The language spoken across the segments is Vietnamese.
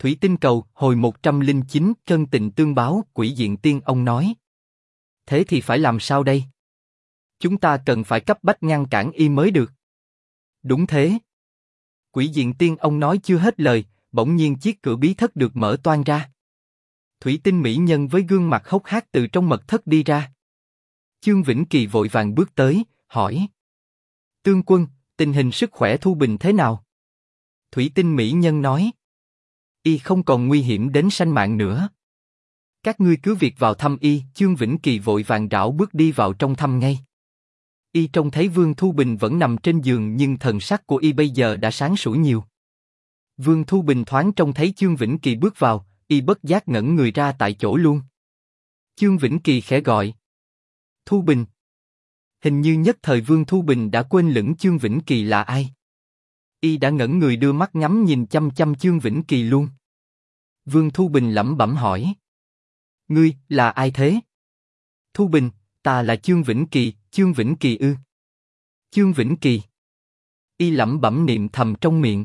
Thủy tinh cầu, hồi 109, chân tình tương báo, Quỷ diện tiên ông nói. Thế thì phải làm sao đây? Chúng ta cần phải cấp bách ngăn cản y mới được. Đúng thế. Quỷ diện tiên ông nói chưa hết lời, bỗng nhiên chiếc cửa bí thất được mở toang ra. Thủy tinh mỹ nhân với gương mặt hốc hác từ trong mật thất đi ra. Chương Vĩnh Kỳ vội vàng bước tới, hỏi. Tướng quân, tình hình sức khỏe Thu Bình thế nào? Thủy tinh mỹ nhân nói. Y không còn nguy hiểm đến sanh mạng nữa. Các ngươi cứ việc vào thăm y. Chương Vĩnh Kỳ vội vàng rảo bước đi vào trong thăm ngay. Y trông thấy Vương Thu Bình vẫn nằm trên giường nhưng thần sắc của y bây giờ đã sáng sủa nhiều. Vương Thu Bình thoáng trông thấy Chương Vĩnh Kỳ bước vào, y bất giác ngẩn người ra tại chỗ luôn. Chương Vĩnh Kỳ khẽ gọi. Thu Bình. Hình như nhất thời Vương Thu Bình đã quên lửng Chương Vĩnh Kỳ là ai. Y đã ngẩn người đưa mắt ngắm nhìn chăm chăm Chương Vĩnh Kỳ luôn. Vương Thu Bình lẩm bẩm hỏi. Ngươi, là ai thế? Thu Bình, ta là Chương Vĩnh Kỳ. Chương Vĩnh Kỳ ư? Chương Vĩnh Kỳ. Y lẩm bẩm niệm thầm trong miệng.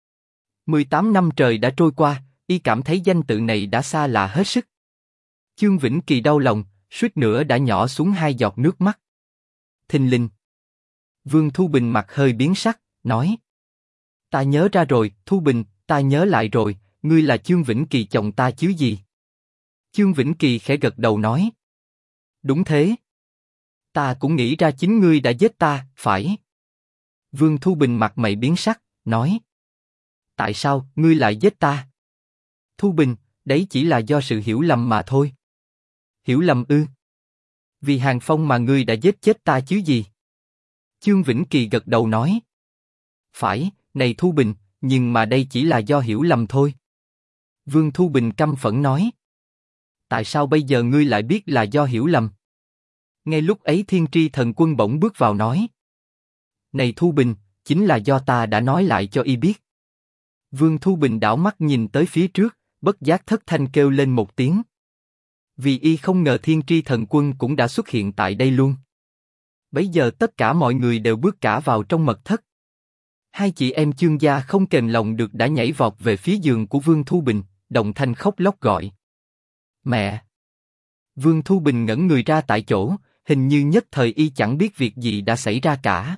18 năm trời đã trôi qua, y cảm thấy danh tự này đã xa lạ hết sức. Chương Vĩnh Kỳ đau lòng, suýt nữa đã nhỏ xuống 2 giọt nước mắt. Thình lình. Vương Thu Bình mặt hơi biến sắc, nói. Ta nhớ ra rồi, Thu Bình, ta nhớ lại rồi, ngươi là Chương Vĩnh Kỳ chồng ta chứ gì? Chương Vĩnh Kỳ khẽ gật đầu nói. Đúng thế. Ta cũng nghĩ ra chính ngươi đã giết ta, phải? Vương Thu Bình mặt mày biến sắc, nói. Tại sao, ngươi lại giết ta? Thu Bình, đấy chỉ là do sự hiểu lầm mà thôi. Hiểu lầm ư? Vì Hàng Phong mà ngươi đã giết chết ta chứ gì? Chương Vĩnh Kỳ gật đầu nói. Phải, này Thu Bình, nhưng mà đây chỉ là do hiểu lầm thôi. Vương Thu Bình căm phẫn nói. Tại sao bây giờ ngươi lại biết là do hiểu lầm? Ngay lúc ấy Thiên Tri Thần Quân bỗng bước vào nói. Này Thu Bình, chính là do ta đã nói lại cho y biết. Vương Thu Bình đảo mắt nhìn tới phía trước, bất giác thất thanh kêu lên một tiếng. Vì y không ngờ Thiên Tri Thần Quân cũng đã xuất hiện tại đây luôn. Bấy giờ tất cả mọi người đều bước cả vào trong mật thất. Hai chị em Chương gia không kềm lòng được đã nhảy vọt về phía giường của Vương Thu Bình, đồng thanh khóc lóc gọi. Mẹ! Vương Thu Bình ngẩn người ra tại chỗ, hình như nhất thời y chẳng biết việc gì đã xảy ra cả.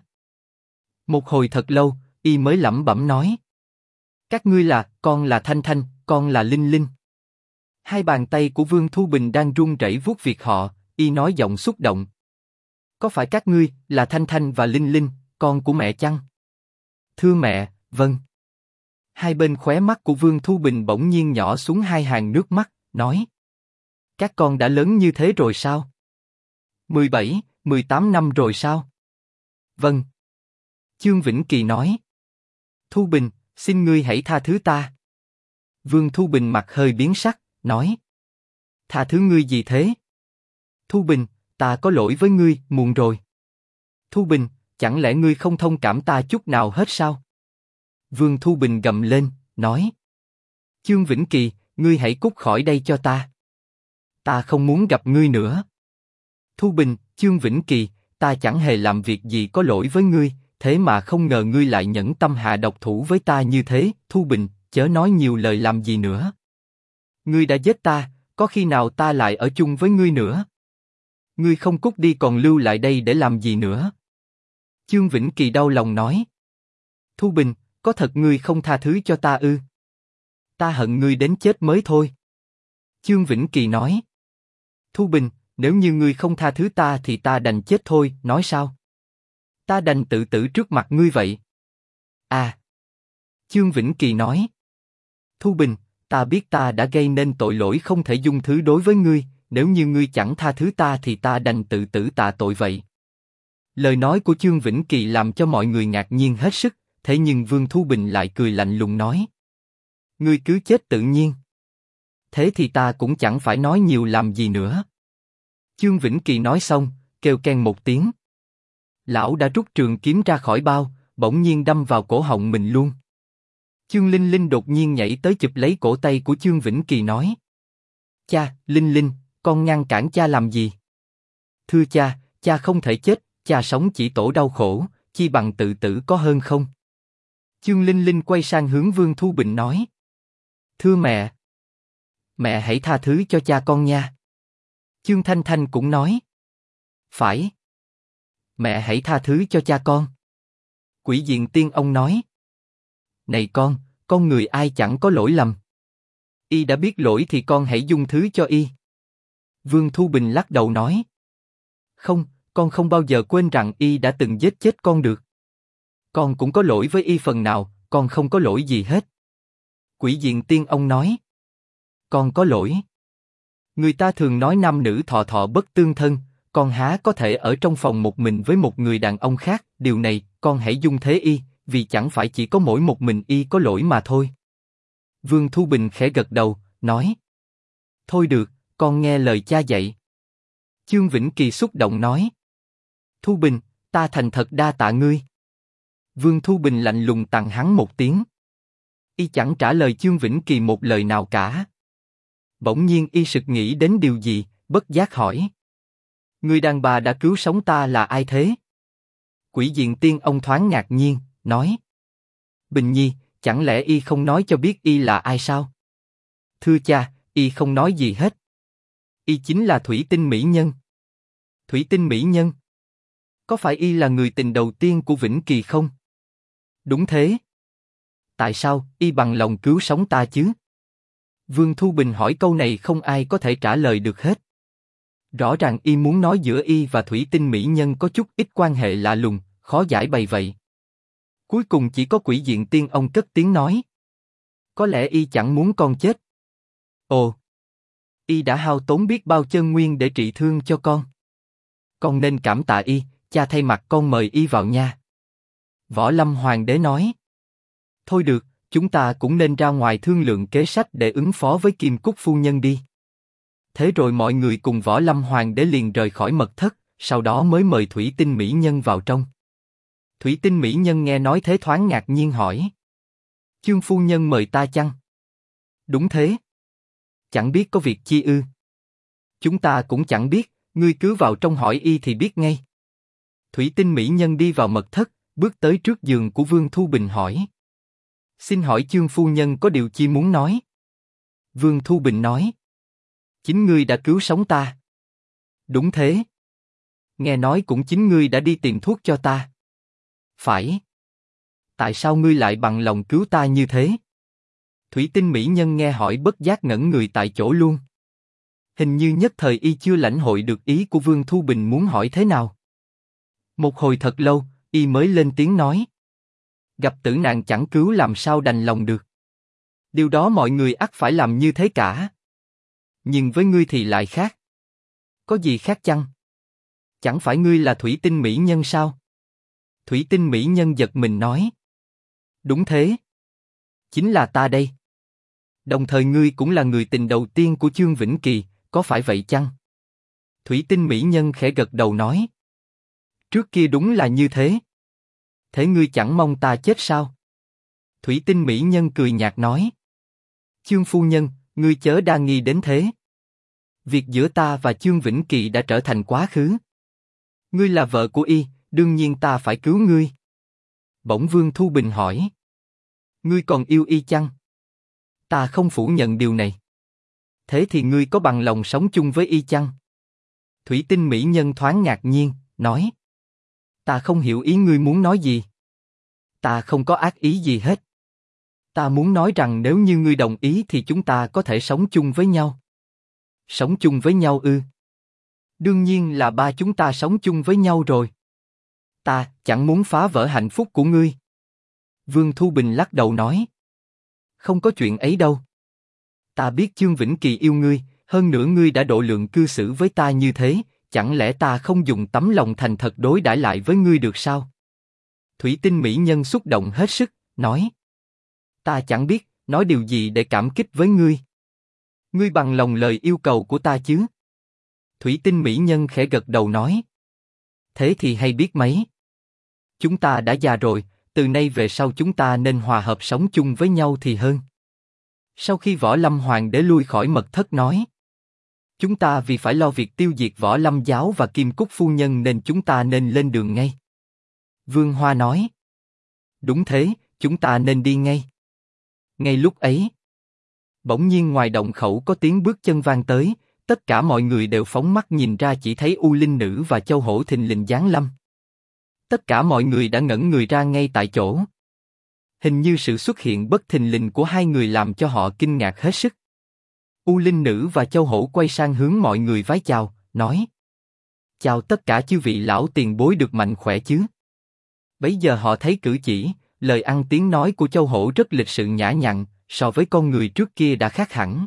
Một hồi thật lâu, y mới lẩm bẩm nói. Các ngươi là, con là Thanh Thanh, con là Linh Linh. Hai bàn tay của Vương Thu Bình đang run rẩy vuốt việc họ, y nói giọng xúc động. Có phải các ngươi là Thanh Thanh và Linh Linh, con của mẹ chăng? Thưa mẹ, vâng. Hai bên khóe mắt của Vương Thu Bình bỗng nhiên nhỏ xuống 2 hàng nước mắt, nói. Các con đã lớn như thế rồi sao? 17, 18 năm rồi sao? Vâng. Chương Vĩnh Kỳ nói. Thu Bình, xin ngươi hãy tha thứ ta. Vương Thu Bình mặt hơi biến sắc, nói. Tha thứ ngươi gì thế? Thu Bình, ta có lỗi với ngươi, muộn rồi. Thu Bình, chẳng lẽ ngươi không thông cảm ta chút nào hết sao? Vương Thu Bình gầm lên, nói. Chương Vĩnh Kỳ, ngươi hãy cút khỏi đây cho ta. Ta không muốn gặp ngươi nữa. Thu Bình, Chương Vĩnh Kỳ, ta chẳng hề làm việc gì có lỗi với ngươi, thế mà không ngờ ngươi lại nhẫn tâm hạ độc thủ với ta như thế. Thu Bình, chớ nói nhiều lời làm gì nữa. Ngươi đã giết ta, có khi nào ta lại ở chung với ngươi nữa? Ngươi không cút đi còn lưu lại đây để làm gì nữa? Chương Vĩnh Kỳ đau lòng nói. Thu Bình, có thật ngươi không tha thứ cho ta ư? Ta hận ngươi đến chết mới thôi. Chương Vĩnh Kỳ nói. Thu Bình, nếu như ngươi không tha thứ ta thì ta đành chết thôi, nói sao? Ta đành tự tử trước mặt ngươi vậy. À. Chương Vĩnh Kỳ nói. Thu Bình, ta biết ta đã gây nên tội lỗi không thể dung thứ đối với ngươi, nếu như ngươi chẳng tha thứ ta thì ta đành tự tử tạ tội vậy. Lời nói của Chương Vĩnh Kỳ làm cho mọi người ngạc nhiên hết sức, thế nhưng Vương Thu Bình lại cười lạnh lùng nói. Ngươi cứ chết tự nhiên. Thế thì ta cũng chẳng phải nói nhiều làm gì nữa. Chương Vĩnh Kỳ nói xong, kêu keng một tiếng. Lão đã rút trường kiếm ra khỏi bao, bỗng nhiên đâm vào cổ họng mình luôn. Chương Linh Linh đột nhiên nhảy tới chụp lấy cổ tay của Chương Vĩnh Kỳ nói. Cha, Linh Linh, con ngăn cản cha làm gì? Thưa cha, cha không thể chết, cha sống chỉ tổ đau khổ, chi bằng tự tử có hơn không? Chương Linh Linh quay sang hướng Vương Thu Bình nói. Thưa mẹ. Mẹ hãy tha thứ cho cha con nha. Chương Thanh Thanh cũng nói. Phải. Mẹ hãy tha thứ cho cha con. Quỷ diện tiên ông nói. Này con người ai chẳng có lỗi lầm. Y đã biết lỗi thì con hãy dung thứ cho y. Vương Thu Bình lắc đầu nói. Không, con không bao giờ quên rằng y đã từng giết chết con được. Con cũng có lỗi với y phần nào, con không có lỗi gì hết. Quỷ diện tiên ông nói. Con có lỗi. Người ta thường nói nam nữ thọ thọ bất tương thân, con há có thể ở trong phòng một mình với một người đàn ông khác, điều này, con hãy dung thế y, vì chẳng phải chỉ có mỗi một mình y có lỗi mà thôi. Vương Thu Bình khẽ gật đầu, nói. Thôi được, con nghe lời cha dạy. Chương Vĩnh Kỳ xúc động nói. Thu Bình, ta thành thật đa tạ ngươi. Vương Thu Bình lạnh lùng tặng hắn một tiếng. Y chẳng trả lời Chương Vĩnh Kỳ một lời nào cả. Bỗng nhiên y sực nghĩ đến điều gì, bất giác hỏi. Người đàn bà đã cứu sống ta là ai thế? Quỷ diện tiên ông thoáng ngạc nhiên, nói. Bình Nhi, chẳng lẽ y không nói cho biết y là ai sao? Thưa cha, y không nói gì hết. Y chính là Thủy Tinh Mỹ Nhân. Thủy Tinh Mỹ Nhân? Có phải y là người tình đầu tiên của Vĩnh Kỳ không? Đúng thế. Tại sao y bằng lòng cứu sống ta chứ? Vương Thu Bình hỏi câu này không ai có thể trả lời được hết. Rõ ràng y muốn nói giữa y và Thủy Tinh Mỹ Nhân có chút ít quan hệ lạ lùng, khó giải bày vậy. Cuối cùng chỉ có quỷ diện tiên ông cất tiếng nói. Có lẽ y chẳng muốn con chết. Ồ! Y đã hao tốn biết bao chân nguyên để trị thương cho con. Con nên cảm tạ y, cha thay mặt con mời y vào nha. Võ Lâm Hoàng đế nói. Thôi được, chúng ta cũng nên ra ngoài thương lượng kế sách để ứng phó với Kim Cúc phu nhân đi. Thế rồi mọi người cùng Võ Lâm Hoàng đế liền rời khỏi mật thất, sau đó mới mời Thủy Tinh Mỹ Nhân vào trong. Thủy Tinh Mỹ Nhân nghe nói thế thoáng ngạc nhiên hỏi. Chương phu nhân mời ta chăng? Đúng thế. Chẳng biết có việc chi ư? Chúng ta cũng chẳng biết, ngươi cứ vào trong hỏi y thì biết ngay. Thủy Tinh Mỹ Nhân đi vào mật thất, bước tới trước giường của Vương Thu Bình hỏi. Xin hỏi Chương phu nhân có điều chi muốn nói? Vương Thu Bình nói. Chính ngươi đã cứu sống ta. Đúng thế. Nghe nói cũng chính ngươi đã đi tìm thuốc cho ta. Phải. Tại sao ngươi lại bằng lòng cứu ta như thế? Thủy Tinh Mỹ Nhân nghe hỏi bất giác ngẩn người tại chỗ luôn. Hình như nhất thời y chưa lãnh hội được ý của Vương Thu Bình muốn hỏi thế nào. Một hồi thật lâu, y mới lên tiếng nói. Gặp tử nạn chẳng cứu làm sao đành lòng được. Điều đó mọi người ắt phải làm như thế cả. Nhưng với ngươi thì lại khác. Có gì khác chăng? Chẳng phải ngươi là Thủy Tinh Mỹ Nhân sao? Thủy Tinh Mỹ Nhân giật mình nói. Đúng thế. Chính là ta đây. Đồng thời ngươi cũng là người tình đầu tiên của Chương Vĩnh Kỳ, có phải vậy chăng? Thủy Tinh Mỹ Nhân khẽ gật đầu nói. Trước kia đúng là như thế. Thế ngươi chẳng mong ta chết sao? Thủy Tinh Mỹ Nhân cười nhạt nói. Chương phu nhân, ngươi chớ đa nghi đến thế. Việc giữa ta và Chương Vĩnh Kỳ đã trở thành quá khứ. Ngươi là vợ của y, đương nhiên ta phải cứu ngươi. Bỗng Vương Thu Bình hỏi. Ngươi còn yêu y chăng? Ta không phủ nhận điều này. Thế thì ngươi có bằng lòng sống chung với y chăng? Thủy Tinh Mỹ Nhân thoáng ngạc nhiên, nói. Ta không hiểu ý ngươi muốn nói gì. Ta không có ác ý gì hết. Ta muốn nói rằng nếu như ngươi đồng ý thì chúng ta có thể sống chung với nhau. Sống chung với nhau ư? Đương nhiên là ba chúng ta sống chung với nhau rồi. Ta chẳng muốn phá vỡ hạnh phúc của ngươi. Vương Thu Bình lắc đầu nói. Không có chuyện ấy đâu. Ta biết Chương Vĩnh Kỳ yêu ngươi, hơn nữa ngươi đã độ lượng cư xử với ta như thế, chẳng lẽ ta không dùng tấm lòng thành thật đối đãi lại với ngươi được sao? Thủy Tinh Mỹ Nhân xúc động hết sức, nói. Ta chẳng biết nói điều gì để cảm kích với ngươi. Ngươi bằng lòng lời yêu cầu của ta chứ? Thủy Tinh Mỹ Nhân khẽ gật đầu nói. Thế thì hay biết mấy. Chúng ta đã già rồi, từ nay về sau chúng ta nên hòa hợp sống chung với nhau thì hơn. Sau khi Võ Lâm Hoàng đế lui khỏi mật thất nói. Chúng ta vì phải lo việc tiêu diệt Võ Lâm giáo và Kim Cúc phu nhân nên chúng ta nên lên đường ngay. Vương Hoa nói. Đúng thế, chúng ta nên đi ngay. Ngay lúc ấy, Bỗng nhiên ngoài động khẩu có tiếng bước chân vang tới, tất cả mọi người đều phóng mắt nhìn ra chỉ thấy U Linh Nữ và Châu Hổ thình lình giáng lâm. Tất cả mọi người đã ngẩn người ra ngay tại chỗ. Hình như sự xuất hiện bất thình lình của hai người làm cho họ kinh ngạc hết sức. U Linh Nữ và Châu Hổ quay sang hướng mọi người vái chào, nói: chào tất cả chư vị lão tiền bối được mạnh khỏe chứ? Bấy giờ họ thấy cử chỉ, lời ăn tiếng nói của Châu Hổ rất lịch sự nhã nhặn, so với con người trước kia đã khác hẳn.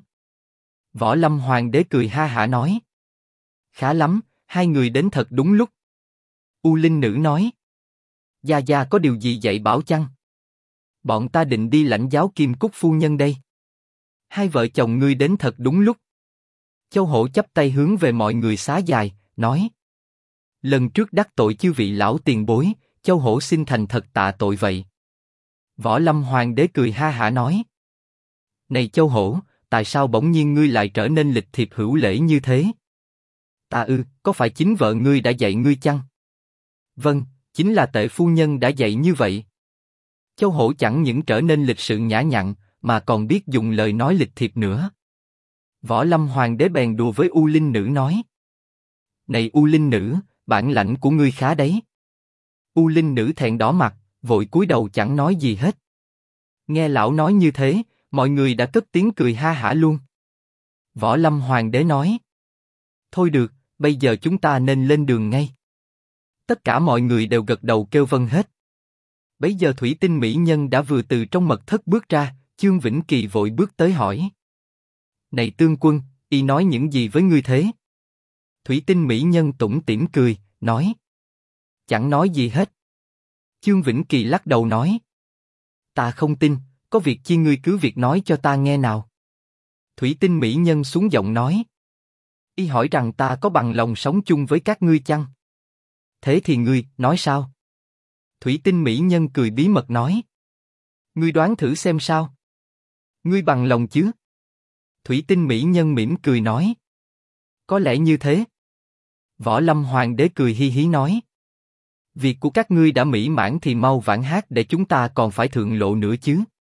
Võ Lâm Hoàng đế cười ha hả nói: khá lắm, hai người đến thật đúng lúc. U Linh Nữ nói: gia gia có điều gì dạy bảo chăng? Bọn ta định đi lãnh giáo Kim Cúc phu nhân đây. Hai vợ chồng ngươi đến thật đúng lúc. Châu Hổ chắp tay hướng về mọi người xá dài, nói: lần trước đắc tội chư vị lão tiền bối, Châu Hổ xin thành thật tạ tội vậy. Võ Lâm Hoàng đế cười ha hả nói: này Châu Hổ, tại sao bỗng nhiên ngươi lại trở nên lịch thiệp hữu lễ như thế? Ta có phải chính vợ ngươi đã dạy ngươi chăng? Vâng, chính là Tệ phu nhân đã dạy như vậy. Châu Hổ chẳng những trở nên lịch sự nhã nhặn, mà còn biết dùng lời nói lịch thiệp nữa. Võ Lâm Hoàng đế bèn đùa với U Linh Nữ nói: này U Linh Nữ, bản lãnh của ngươi khá đấy. U Linh Nữ thẹn đỏ mặt, vội cúi đầu chẳng nói gì hết. Nghe lão nói như thế, mọi người đã cất tiếng cười ha hả luôn. Võ Lâm Hoàng đế nói: thôi được, bây giờ chúng ta nên lên đường ngay. Tất cả mọi người đều gật đầu kêu vâng hết. Bấy giờ Thủy Tinh mỹ nhân đã vừa từ trong mật thất bước ra, Chương Vĩnh Kỳ vội bước tới hỏi: này tướng quân, y nói những gì với ngươi thế? Thủy Tinh mỹ nhân tủm tỉm cười, nói: chẳng nói gì hết. Chương Vĩnh Kỳ lắc đầu nói: ta không tin, có việc chi ngươi cứ việc nói cho ta nghe nào. Thủy Tinh mỹ nhân xuống giọng nói: y hỏi rằng ta có bằng lòng sống chung với các ngươi chăng? Thế thì ngươi, nói sao? Thủy Tinh mỹ nhân cười bí mật nói: ngươi đoán thử xem sao? Ngươi bằng lòng chứ? Thủy Tinh mỹ nhân mỉm cười nói: có lẽ như thế. Võ Lâm Hoàng đế cười hi hí nói: việc của các ngươi đã mỹ mãn thì mau vãn hát để chúng ta còn phải thượng lộ nữa chứ.